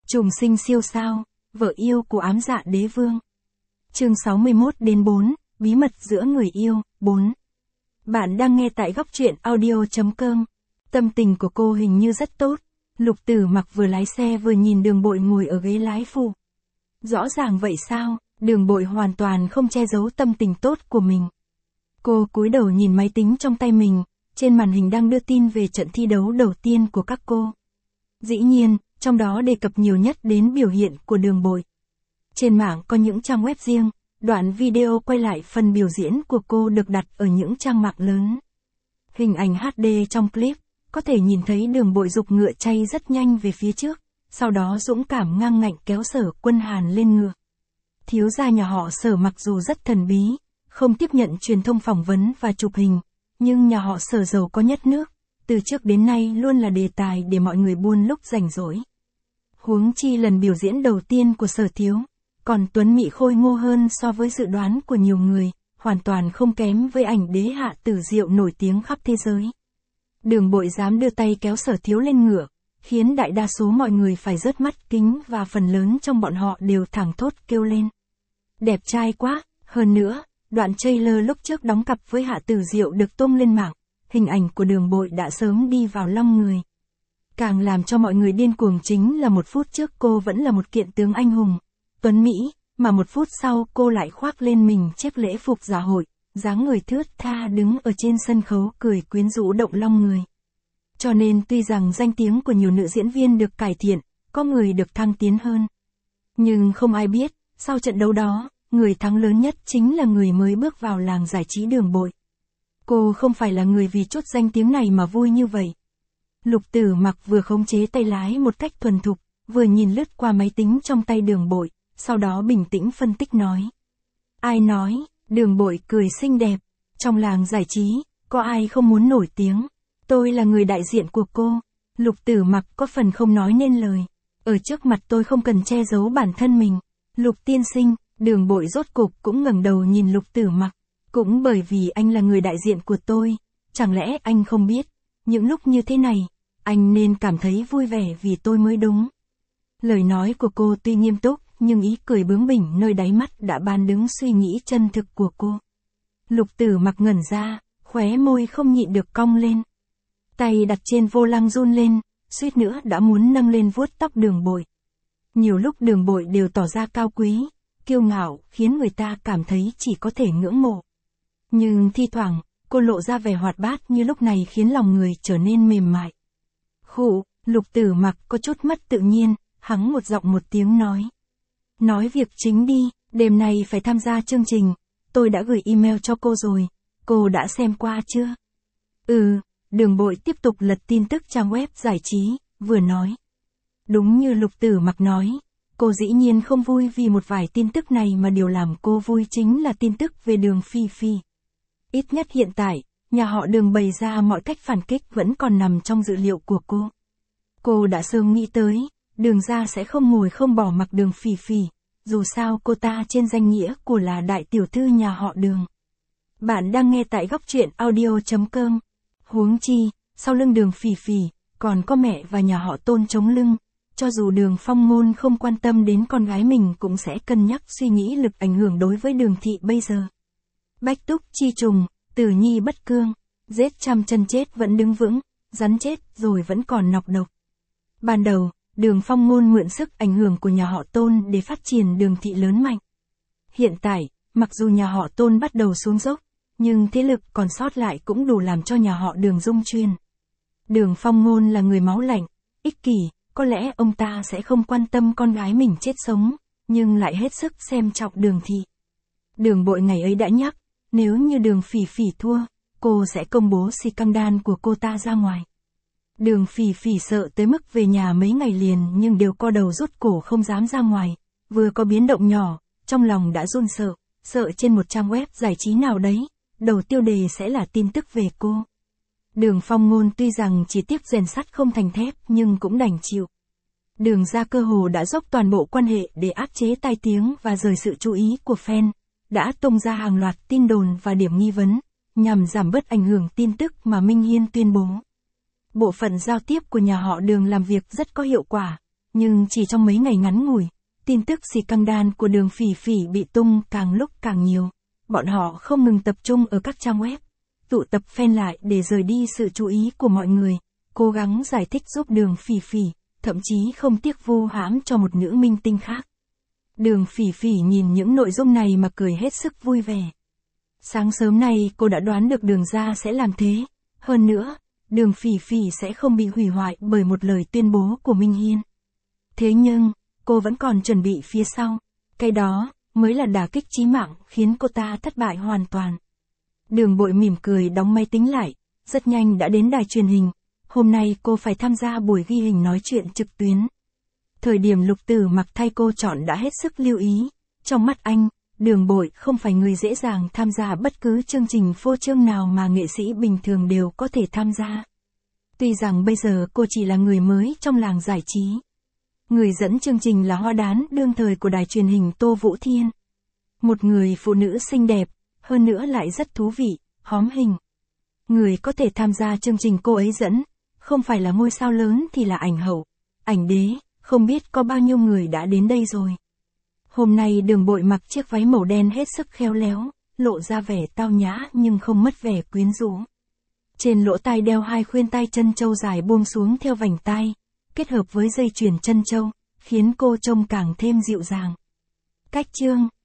Trùng sinh siêu sao, vợ yêu của ám dạ đế vương. Chương 61-4, bí mật giữa người yêu, 4. Bạn đang nghe tại góc truyện audio.com. Tâm tình của cô hình như rất tốt. Lục Tử Mặc vừa lái xe vừa nhìn Đường Bội ngồi ở ghế lái phụ. Rõ ràng vậy sao, Đường Bội hoàn toàn không che giấu tâm tình tốt của mình. Cô cúi đầu nhìn máy tính trong tay mình, trên màn hình đang đưa tin về trận thi đấu đầu tiên của các cô. Dĩ nhiên, trong đó đề cập nhiều nhất đến biểu hiện của Đường Bội. Trên mạng có những trang web riêng, đoạn video quay lại phần biểu diễn của cô được đặt ở những trang mạng lớn. Hình ảnh HD trong clip, có thể nhìn thấy Đường Bội giục ngựa chay rất nhanh về phía trước, sau đó dũng cảm ngang ngạnh kéo Sở Quân Hàn lên ngựa. Thiếu gia nhà họ Sở mặc dù rất thần bí, không tiếp nhận truyền thông phỏng vấn và chụp hình, nhưng nhà họ Sở giàu có nhất nước, từ trước đến nay luôn là đề tài để mọi người buôn lúc rảnh rỗi. Huống chi lần biểu diễn đầu tiên của Sở thiếu, còn tuấn mỹ khôi ngô hơn so với dự đoán của nhiều người, hoàn toàn không kém với ảnh đế hạ tử diệu nổi tiếng khắp thế giới. Đường Bội dám đưa tay kéo Sở thiếu lên ngựa, khiến đại đa số mọi người phải rớt mắt kính và phần lớn trong bọn họ đều thẳng thốt kêu lên. Đẹp trai quá, hơn nữa, đoạn trailer lúc trước đóng cặp với Hạ Tử Diệu được tung lên mạng, hình ảnh của Đường Bội đã sớm đi vào lòng người. Càng làm cho mọi người điên cuồng chính là một phút trước cô vẫn là một kiện tướng anh hùng, tuấn mỹ, mà một phút sau cô lại khoác lên mình chiếc lễ phục dạ hội, dáng người thướt tha đứng ở trên sân khấu cười quyến rũ động lòng người. Cho nên tuy rằng danh tiếng của nhiều nữ diễn viên được cải thiện, có người được thăng tiến hơn. Nhưng không ai biết, sau trận đấu đó, người thắng lớn nhất chính là người mới bước vào làng giải trí Đường Bội. Cô không phải là người vì chút danh tiếng này mà vui như vậy. Lục Tử Mặc vừa khống chế tay lái một cách thuần thục, vừa nhìn lướt qua máy tính trong tay Đường Bội, sau đó bình tĩnh phân tích nói. Ai nói, Đường Bội cười xinh đẹp, trong làng giải trí, có ai không muốn nổi tiếng. Tôi là người đại diện của cô. Lục Tử Mặc có phần không nói nên lời. Ở trước mặt tôi không cần che giấu bản thân mình. Lục tiên sinh, Đường Bội rốt cục cũng ngẩng đầu nhìn Lục Tử Mặc. Cũng bởi vì anh là người đại diện của tôi, chẳng lẽ anh không biết, những lúc như thế này, anh nên cảm thấy vui vẻ vì tôi mới đúng. Lời nói của cô tuy nghiêm túc, nhưng ý cười bướng bỉnh nơi đáy mắt đã ban đứng suy nghĩ chân thực của cô. Lục Tử Mặc ngẩn ra, khóe môi không nhịn được cong lên. Tay đặt trên vô lăng run lên, suýt nữa đã muốn nâng lên vuốt tóc Đường Bội. Nhiều lúc Đường Bội đều tỏ ra cao quý, kiêu ngạo, khiến người ta cảm thấy chỉ có thể ngưỡng mộ. Nhưng thi thoảng, cô lộ ra vẻ hoạt bát như lúc này khiến lòng người trở nên mềm mại. Khụ, Lục Tử Mặc có chút mất tự nhiên, hắng một giọng một tiếng nói. Nói việc chính đi, đêm nay phải tham gia chương trình, tôi đã gửi email cho cô rồi, cô đã xem qua chưa? Đường Bội tiếp tục lật tin tức trang web giải trí, vừa nói. Đúng như Lục Tử Mặc nói, cô dĩ nhiên không vui vì một vài tin tức này mà điều làm cô vui chính là tin tức về Đường Phi Phi. Ít nhất hiện tại, nhà họ Đường bày ra mọi cách phản kích vẫn còn nằm trong dự liệu của cô. Cô đã sớm nghĩ tới, Đường gia sẽ không ngồi không bỏ mặc Đường Phi Phi, dù sao cô ta trên danh nghĩa của là đại tiểu thư nhà họ Đường. Bạn đang nghe tại góc truyện audio.com. Huống chi, sau lưng Đường Phỉ Phỉ, còn có mẹ và nhà họ Tôn chống lưng, cho dù Đường Phong Ngôn không quan tâm đến con gái mình cũng sẽ cân nhắc suy nghĩ lực ảnh hưởng đối với Đường thị bây giờ. Bách túc chi trùng, tử nhi bất cương, giết trăm chân chết vẫn đứng vững, rắn chết rồi vẫn còn nọc độc. Ban đầu, Đường Phong Ngôn mượn sức ảnh hưởng của nhà họ Tôn để phát triển Đường thị lớn mạnh. Hiện tại, mặc dù nhà họ Tôn bắt đầu xuống dốc, nhưng thế lực còn sót lại cũng đủ làm cho nhà họ Đường rung chuyên. Đường Phong Ngôn là người máu lạnh, ích kỷ, có lẽ ông ta sẽ không quan tâm con gái mình chết sống, nhưng lại hết sức xem trọng Đường thị. Đường Bội ngày ấy đã nhắc, nếu như Đường Phỉ Phỉ thua, cô sẽ công bố scandal của cô ta ra ngoài. Đường Phỉ Phỉ sợ tới mức về nhà mấy ngày liền nhưng đều co đầu rút cổ không dám ra ngoài, vừa có biến động nhỏ, trong lòng đã run sợ trên một trang web giải trí nào đấy, đầu tiêu đề sẽ là tin tức về cô. Đường Phong Ngôn tuy rằng chỉ tiếc rèn sắt không thành thép nhưng cũng đành chịu. Đường gia cơ hồ đã dốc toàn bộ quan hệ để áp chế tai tiếng và rời sự chú ý của fan, đã tung ra hàng loạt tin đồn và điểm nghi vấn, nhằm giảm bớt ảnh hưởng tin tức mà Minh Hiên tuyên bố. Bộ phận giao tiếp của nhà họ Đường làm việc rất có hiệu quả, Nhưng chỉ trong mấy ngày ngắn ngủi, tin tức scandal của Đường Phỉ Phỉ bị tung càng lúc càng nhiều. Bọn họ không ngừng tập trung ở các trang web, tụ tập fan lại để rời đi sự chú ý của mọi người, cố gắng giải thích giúp Đường Phỉ Phỉ, thậm chí không tiếc vu hãm cho một nữ minh tinh khác. Đường Phỉ Phỉ nhìn những nội dung này mà cười hết sức vui vẻ. Sáng sớm nay cô đã đoán được Đường gia sẽ làm thế. Hơn nữa, Đường Phỉ Phỉ sẽ không bị hủy hoại bởi một lời tuyên bố của Minh Hiên. Thế nhưng, cô vẫn còn chuẩn bị phía sau. Cái đó mới là đả kích chí mạng khiến cô ta thất bại hoàn toàn. Đường Bội mỉm cười đóng máy tính lại, rất nhanh đã đến đài truyền hình. Hôm nay cô phải tham gia buổi ghi hình nói chuyện trực tuyến. Thời điểm Lục Tử Mặc thay cô chọn đã hết sức lưu ý. Trong mắt anh, Đường Bội không phải người dễ dàng tham gia bất cứ chương trình phô trương nào mà nghệ sĩ bình thường đều có thể tham gia. Tuy rằng bây giờ cô chỉ là người mới trong làng giải trí. Người dẫn chương trình là hoa đán đương thời của đài truyền hình Tô Vũ Thiên. Một người phụ nữ xinh đẹp, hơn nữa lại rất thú vị, hóm hình. Người có thể tham gia chương trình cô ấy dẫn, không phải là ngôi sao lớn thì là ảnh hậu, ảnh đế, không biết có bao nhiêu người đã đến đây rồi. Hôm nay Đường Bội mặc chiếc váy màu đen hết sức khéo léo, lộ ra vẻ tao nhã nhưng không mất vẻ quyến rũ. Trên lỗ tai đeo 2 khuyên tai chân châu dài buông xuống theo vành tai, kết hợp với dây chuyền chân châu, khiến cô trông càng thêm dịu dàng. Cách chương